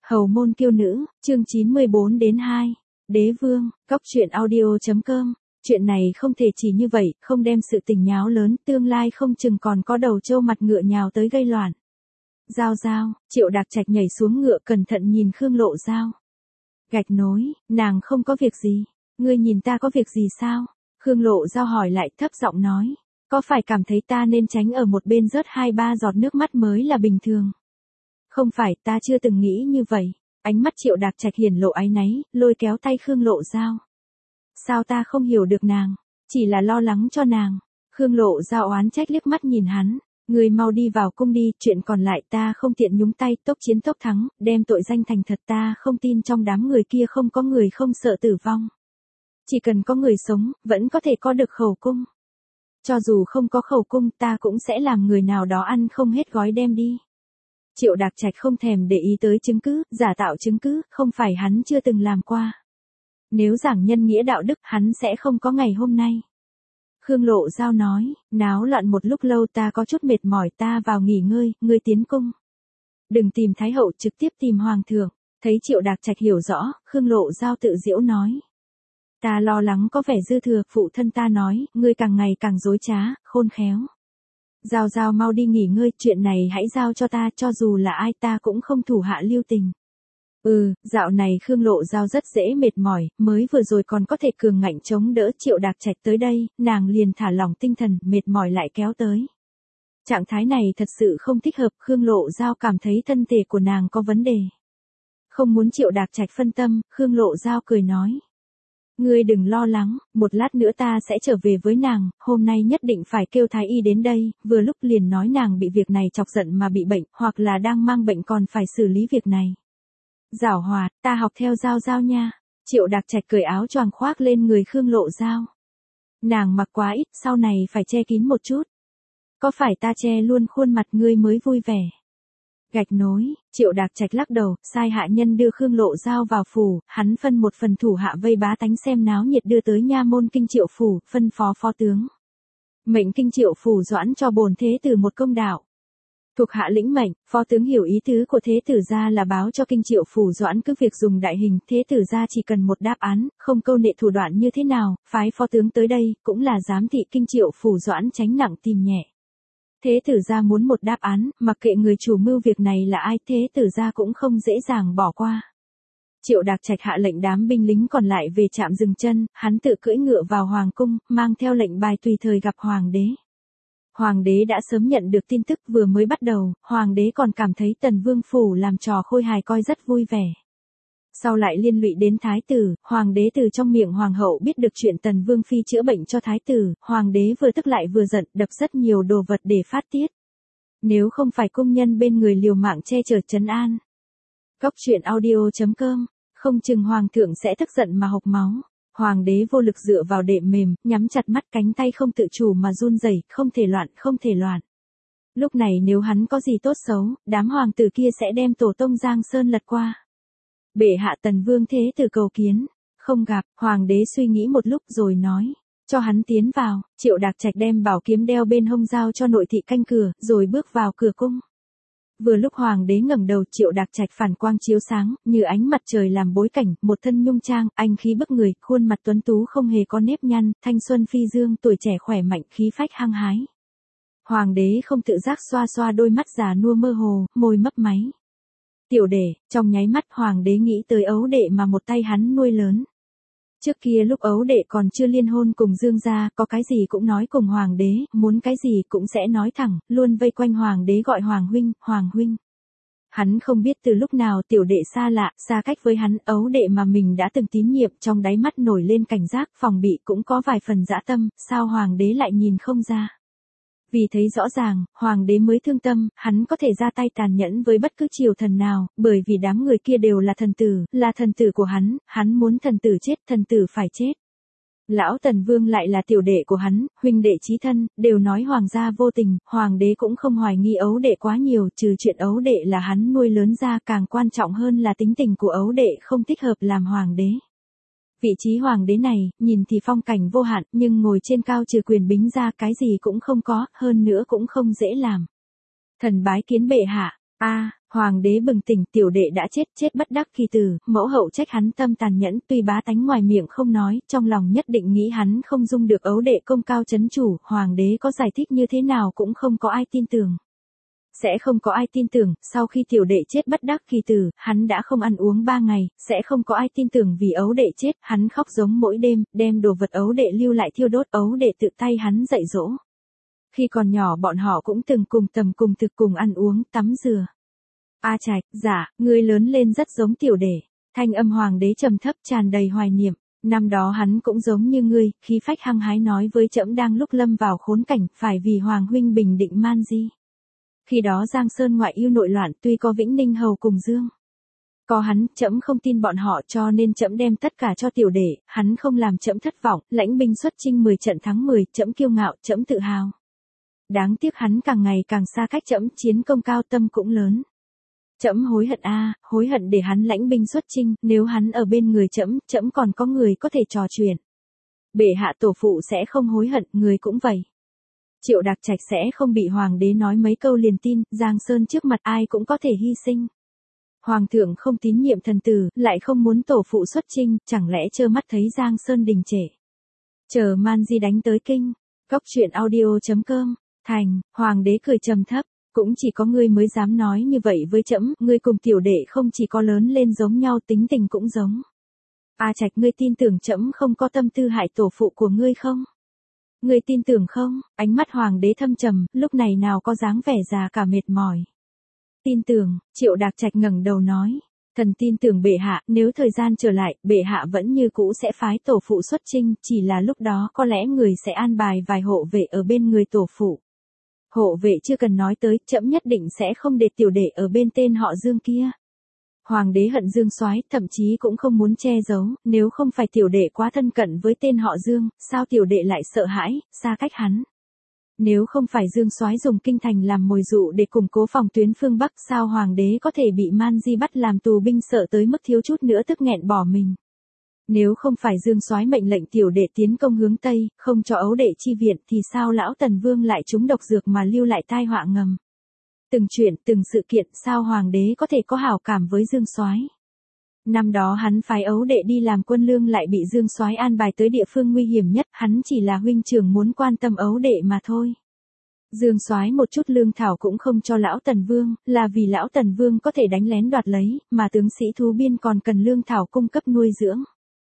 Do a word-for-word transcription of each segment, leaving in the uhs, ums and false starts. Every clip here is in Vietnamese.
Hầu môn kiêu nữ, chương chín mươi bốn đến hai. Đế vương, cóc truyện audio.com. Chuyện này không thể chỉ như vậy, không đem sự tình nháo lớn, tương lai không chừng còn có đầu trâu mặt ngựa nhào tới gây loạn. Giao giao, Triệu Đạc Trạch nhảy xuống ngựa cẩn thận nhìn Khương Lộ Giao. Gạch nối, nàng không có việc gì. Ngươi nhìn ta có việc gì sao? Khương Lộ Giao hỏi lại thấp giọng nói. Có phải cảm thấy ta nên tránh ở một bên rớt hai ba giọt nước mắt mới là bình thường? Không phải, ta chưa từng nghĩ như vậy. Ánh mắt Triệu Đạc Trạch hiển lộ áy náy, lôi kéo tay Khương Lộ Giao. Sao ta không hiểu được nàng? Chỉ là lo lắng cho nàng. Khương Lộ Giao oán trách liếc mắt nhìn hắn. Người mau đi vào cung đi, chuyện còn lại ta không tiện nhúng tay, tốc chiến tốc thắng, đem tội danh thành thật, ta không tin trong đám người kia không có người không sợ tử vong. Chỉ cần có người sống, vẫn có thể có được khẩu cung. Cho dù không có khẩu cung, ta cũng sẽ làm người nào đó ăn không hết gói đem đi. Triệu Đạc Trạch không thèm để ý tới chứng cứ, giả tạo chứng cứ, không phải hắn chưa từng làm qua. Nếu giảng nhân nghĩa đạo đức, hắn sẽ không có ngày hôm nay. Khương Lộ Giao nói, náo loạn một lúc lâu ta có chút mệt mỏi, ta vào nghỉ ngơi, ngươi tiến cung. Đừng tìm Thái Hậu, trực tiếp tìm Hoàng thượng. Thấy Triệu Đạc Trạch hiểu rõ, Khương Lộ Giao tự giễu nói. Ta lo lắng có vẻ dư thừa, phụ thân ta nói, ngươi càng ngày càng dối trá, khôn khéo. Giao Giao mau đi nghỉ ngơi, chuyện này hãy giao cho ta, cho dù là ai ta cũng không thủ hạ lưu tình. Ừ, dạo này Khương Lộ Giao rất dễ mệt mỏi, mới vừa rồi còn có thể cường ngạnh chống đỡ Triệu Đạc Trạch tới đây, nàng liền thả lỏng tinh thần, mệt mỏi lại kéo tới. Trạng thái này thật sự không thích hợp, Khương Lộ Giao cảm thấy thân thể của nàng có vấn đề. Không muốn Triệu Đạc Trạch phân tâm, Khương Lộ Giao cười nói. Ngươi đừng lo lắng, một lát nữa ta sẽ trở về với nàng, hôm nay nhất định phải kêu Thái Y đến đây, vừa lúc liền nói nàng bị việc này chọc giận mà bị bệnh, hoặc là đang mang bệnh còn phải xử lý việc này. Giảo hoạt, ta học theo Giao Giao nha. Triệu Đạc Trạch cởi áo choàng khoác lên người Khương Lộ Giao. Nàng mặc quá ít, sau này phải che kín một chút. Có phải ta che luôn khuôn mặt ngươi mới vui vẻ? Gạch nối, Triệu Đạc Trạch lắc đầu, sai hạ nhân đưa Khương Lộ Giao vào phủ, hắn phân một phần thủ hạ vây bá tánh xem náo nhiệt đưa tới nha môn kinh Triệu phủ, phân phó phó tướng. Mệnh kinh Triệu phủ doãn cho bổn thế tử một công đạo. Thuộc hạ lĩnh mệnh, phó tướng hiểu ý tứ của thế tử gia là báo cho kinh Triệu phủ doãn cứ việc dùng đại hình, thế tử gia chỉ cần một đáp án, không câu nệ thủ đoạn như thế nào, phái phó tướng tới đây, cũng là giám thị kinh Triệu phủ doãn tránh nặng tìm nhẹ. Thế tử gia muốn một đáp án, mặc kệ người chủ mưu việc này là ai, thế tử gia cũng không dễ dàng bỏ qua. Triệu Đạc Trạch hạ lệnh đám binh lính còn lại về trạm dừng chân, hắn tự cưỡi ngựa vào hoàng cung, mang theo lệnh bài tùy thời gặp hoàng đế. Hoàng đế đã sớm nhận được tin tức, vừa mới bắt đầu, hoàng đế còn cảm thấy Tần Vương phủ làm trò khôi hài coi rất vui vẻ. Sau lại liên lụy đến thái tử, hoàng đế từ trong miệng hoàng hậu biết được chuyện Tần Vương phi chữa bệnh cho thái tử, hoàng đế vừa tức lại vừa giận, đập rất nhiều đồ vật để phát tiết. Nếu không phải cung nhân bên người liều mạng che chở trấn an. Cóc truyện audio.com, không chừng hoàng thượng sẽ tức giận mà hộc máu. Hoàng đế vô lực dựa vào đệm mềm, nhắm chặt mắt, cánh tay không tự chủ mà run rẩy, không thể loạn, không thể loạn. Lúc này nếu hắn có gì tốt xấu, đám hoàng tử kia sẽ đem tổ tông Giang Sơn lật qua. Bệ hạ Tần Vương thế tử cầu kiến, không gặp, hoàng đế suy nghĩ một lúc rồi nói, cho hắn tiến vào. Triệu Đạc Trạch đem bảo kiếm đeo bên hông giao cho nội thị canh cửa, rồi bước vào cửa cung. Vừa lúc hoàng đế ngẩng đầu, Triệu Đạc Trạch phản quang chiếu sáng, như ánh mặt trời làm bối cảnh, một thân nhung trang, anh khí bức người, khuôn mặt tuấn tú không hề có nếp nhăn, thanh xuân phi dương, tuổi trẻ khỏe mạnh, khí phách hăng hái. Hoàng đế không tự giác xoa xoa đôi mắt già nua mơ hồ, môi mấp máy. Tiểu đệ, trong nháy mắt hoàng đế nghĩ tới ấu đệ mà một tay hắn nuôi lớn. Trước kia lúc ấu đệ còn chưa liên hôn cùng Dương gia, có cái gì cũng nói cùng hoàng đế, muốn cái gì cũng sẽ nói thẳng, luôn vây quanh hoàng đế gọi hoàng huynh, hoàng huynh. Hắn không biết từ lúc nào tiểu đệ xa lạ, xa cách với hắn, ấu đệ mà mình đã từng tín nhiệm, trong đáy mắt nổi lên cảnh giác, phòng bị cũng có vài phần dã tâm, sao hoàng đế lại nhìn không ra. Vì thấy rõ ràng, hoàng đế mới thương tâm, hắn có thể ra tay tàn nhẫn với bất cứ triều thần nào, bởi vì đám người kia đều là thần tử, là thần tử của hắn, hắn muốn thần tử chết, thần tử phải chết. Lão Tần Vương lại là tiểu đệ của hắn, huynh đệ chí thân, đều nói hoàng gia vô tình, hoàng đế cũng không hoài nghi ấu đệ quá nhiều, trừ chuyện ấu đệ là hắn nuôi lớn ra, càng quan trọng hơn là tính tình của ấu đệ không thích hợp làm hoàng đế. Vị trí hoàng đế này, nhìn thì phong cảnh vô hạn, nhưng ngồi trên cao trừ quyền bính ra cái gì cũng không có, hơn nữa cũng không dễ làm. Thần bái kiến bệ hạ. A, hoàng đế bừng tỉnh, tiểu đệ đã chết, chết bất đắc kỳ tử, mẫu hậu trách hắn tâm tàn nhẫn, tuy bá tánh ngoài miệng không nói, trong lòng nhất định nghĩ hắn không dung được ấu đệ công cao chấn chủ, hoàng đế có giải thích như thế nào cũng không có ai tin tưởng. Sẽ không có ai tin tưởng, sau khi tiểu đệ chết bất đắc kỳ tử, hắn đã không ăn uống ba ngày, sẽ không có ai tin tưởng vì ấu đệ chết, hắn khóc giống mỗi đêm, đem đồ vật ấu đệ lưu lại thiêu đốt, ấu đệ tự tay hắn dạy dỗ. Khi còn nhỏ bọn họ cũng từng cùng tầm cùng thực cùng ăn uống, tắm rửa. A Trạch, dạ, ngươi lớn lên rất giống tiểu đệ. Thanh âm hoàng đế trầm thấp tràn đầy hoài niệm. Năm đó hắn cũng giống như ngươi, khí phách hăng hái nói với trẫm đang lúc lâm vào khốn cảnh, phải vì hoàng huynh bình định man di. Khi đó Giang Sơn ngoại yêu nội loạn, tuy có Vĩnh Ninh hầu cùng Dương. Có hắn, trẫm không tin bọn họ cho nên trẫm đem tất cả cho tiểu đệ, hắn không làm trẫm thất vọng, lãnh binh xuất chinh mười trận thắng mười, trẫm kiêu ngạo, trẫm tự hào. Đáng tiếc hắn càng ngày càng xa cách trẫm, chiến công cao tâm cũng lớn. Trẫm hối hận a, hối hận để hắn lãnh binh xuất chinh, nếu hắn ở bên người trẫm, trẫm còn có người có thể trò chuyện. Bệ hạ tổ phụ sẽ không hối hận, người cũng vậy. Triệu Đạc Trạch sẽ không bị hoàng đế nói mấy câu liền tin, Giang Sơn trước mặt ai cũng có thể hy sinh. Hoàng thượng không tín nhiệm thần tử, lại không muốn tổ phụ xuất chinh, chẳng lẽ trơ mắt thấy Giang Sơn đình trệ. Chờ man di đánh tới kinh. Cóc truyện audio chấm com. Thành, hoàng đế cười trầm thấp, cũng chỉ có ngươi mới dám nói như vậy với trẫm, ngươi cùng tiểu đệ không chỉ có lớn lên giống nhau, tính tình cũng giống. A Trạch, ngươi tin tưởng trẫm không có tâm tư hại tổ phụ của ngươi không? Ngươi tin tưởng không? Ánh mắt hoàng đế thâm trầm, lúc này nào có dáng vẻ già cả mệt mỏi. Tin tưởng, Triệu Đạc Trạch ngẩng đầu nói. Thần tin tưởng bệ hạ, nếu thời gian trở lại, bệ hạ vẫn như cũ sẽ phái tổ phụ xuất chinh, chỉ là lúc đó có lẽ người sẽ an bài vài hộ vệ ở bên người tổ phụ. Hộ vệ chưa cần nói tới, trẫm nhất định sẽ không để tiểu đệ ở bên tên họ Dương kia. Hoàng đế hận Dương Soái, thậm chí cũng không muốn che giấu, nếu không phải tiểu đệ quá thân cận với tên họ Dương, sao tiểu đệ lại sợ hãi, xa cách hắn. Nếu không phải Dương Soái dùng kinh thành làm mồi dụ để củng cố phòng tuyến phương Bắc, sao hoàng đế có thể bị Man Di bắt làm tù binh, sợ tới mức thiếu chút nữa tức nghẹn bỏ mình. Nếu không phải Dương Soái mệnh lệnh tiểu đệ tiến công hướng Tây, không cho ấu đệ chi viện, thì sao lão Tần Vương lại trúng độc dược mà lưu lại tai họa ngầm. Từng chuyện, từng sự kiện, sao hoàng đế có thể có hảo cảm với Dương Soái. Năm đó hắn phái ấu đệ đi làm quân lương lại bị Dương Soái an bài tới địa phương nguy hiểm nhất, hắn chỉ là huynh trưởng muốn quan tâm ấu đệ mà thôi. Dương Soái một chút lương thảo cũng không cho lão Tần Vương, là vì lão Tần Vương có thể đánh lén đoạt lấy, mà tướng sĩ thú biên còn cần lương thảo cung cấp nuôi dưỡng.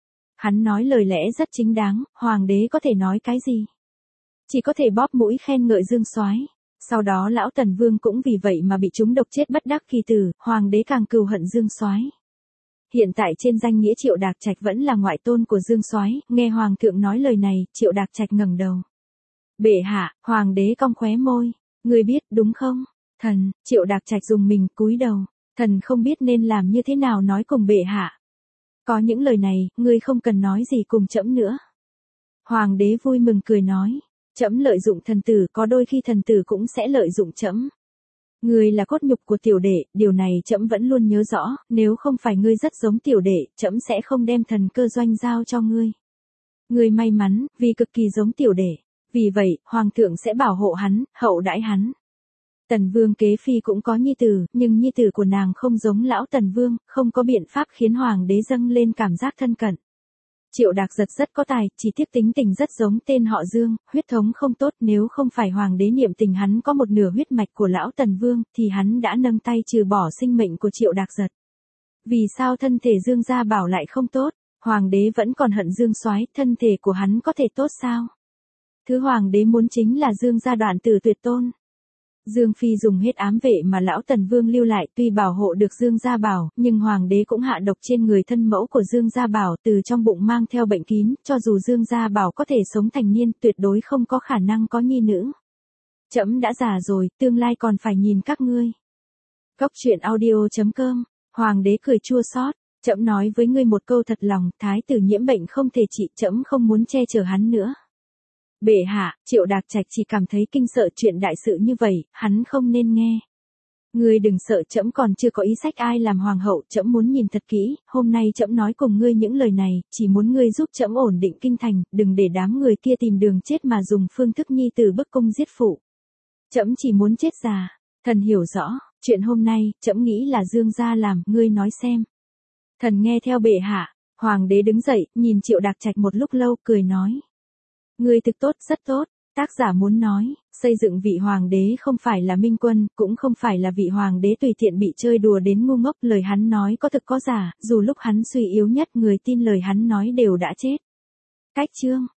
Hắn nói lời lẽ rất chính đáng, hoàng đế có thể nói cái gì? Chỉ có thể bóp mũi khen ngợi Dương Soái. Sau đó lão Tần Vương cũng vì vậy mà bị trúng độc chết bất đắc kỳ tử, hoàng đế càng cừu hận Dương Soái. Hiện tại trên danh nghĩa Triệu Đạc Trạch vẫn là ngoại tôn của Dương Soái, nghe hoàng thượng nói lời này, Triệu Đạc Trạch ngẩng đầu. Bệ hạ, hoàng đế cong khóe môi, ngươi biết đúng không? Thần, Triệu Đạc Trạch dùng mình cúi đầu, thần không biết nên làm như thế nào nói cùng bệ hạ. Có những lời này, ngươi không cần nói gì cùng trẫm nữa. Hoàng đế vui mừng cười nói, trẫm lợi dụng thần tử, có đôi khi thần tử cũng sẽ lợi dụng trẫm. Ngươi là cốt nhục của tiểu đệ, điều này trẫm vẫn luôn nhớ rõ, nếu không phải ngươi rất giống tiểu đệ, trẫm sẽ không đem thần cơ doanh giao cho ngươi. Ngươi may mắn, vì cực kỳ giống tiểu đệ, vì vậy, hoàng thượng sẽ bảo hộ hắn, hậu đãi hắn. Tần Vương kế phi cũng có nhi tử, nhưng nhi tử của nàng không giống lão Tần Vương, không có biện pháp khiến hoàng đế dâng lên cảm giác thân cận. Triệu Đạc Giật rất có tài, chỉ tiếc tính tình rất giống tên họ Dương, huyết thống không tốt, nếu không phải hoàng đế niệm tình hắn có một nửa huyết mạch của lão Tần Vương, thì hắn đã nâng tay trừ bỏ sinh mệnh của Triệu Đạc Giật. Vì sao thân thể Dương gia bảo lại không tốt? Hoàng đế vẫn còn hận Dương Soái, thân thể của hắn có thể tốt sao? Thứ hoàng đế muốn chính là Dương gia đoạn tử tuyệt tôn. Dương Phi dùng hết ám vệ mà lão Tần Vương lưu lại, tuy bảo hộ được Dương Gia Bảo, nhưng hoàng đế cũng hạ độc trên người thân mẫu của Dương Gia Bảo, từ trong bụng mang theo bệnh kín, cho dù Dương Gia Bảo có thể sống thành niên, tuyệt đối không có khả năng có nhi nữ. Trẫm đã già rồi, tương lai còn phải nhìn các ngươi. Cóc truyện audio chấm com, hoàng đế cười chua xót, trẫm nói với ngươi một câu thật lòng, thái tử nhiễm bệnh không thể trị, trẫm không muốn che chở hắn nữa. Bệ hạ, Triệu Đạc Trạch chỉ cảm thấy kinh sợ, chuyện đại sự như vậy, hắn không nên nghe. Ngươi đừng sợ, trẫm còn chưa có ý sách ai làm hoàng hậu, trẫm muốn nhìn thật kỹ, hôm nay trẫm nói cùng ngươi những lời này, chỉ muốn ngươi giúp trẫm ổn định kinh thành, đừng để đám người kia tìm đường chết mà dùng phương thức nhi tử bức cung giết phụ. Trẫm chỉ muốn chết già, thần hiểu rõ. Chuyện hôm nay, trẫm nghĩ là Dương gia làm, ngươi nói xem. Thần nghe theo bệ hạ. Hoàng đế đứng dậy, nhìn Triệu Đạc Trạch một lúc lâu, cười nói. Ngươi thực tốt, rất tốt. Tác giả muốn nói, xây dựng vị hoàng đế không phải là minh quân, cũng không phải là vị hoàng đế tùy tiện bị chơi đùa đến ngu ngốc, lời hắn nói có thực có giả, dù lúc hắn suy yếu nhất người tin lời hắn nói đều đã chết. Cách chương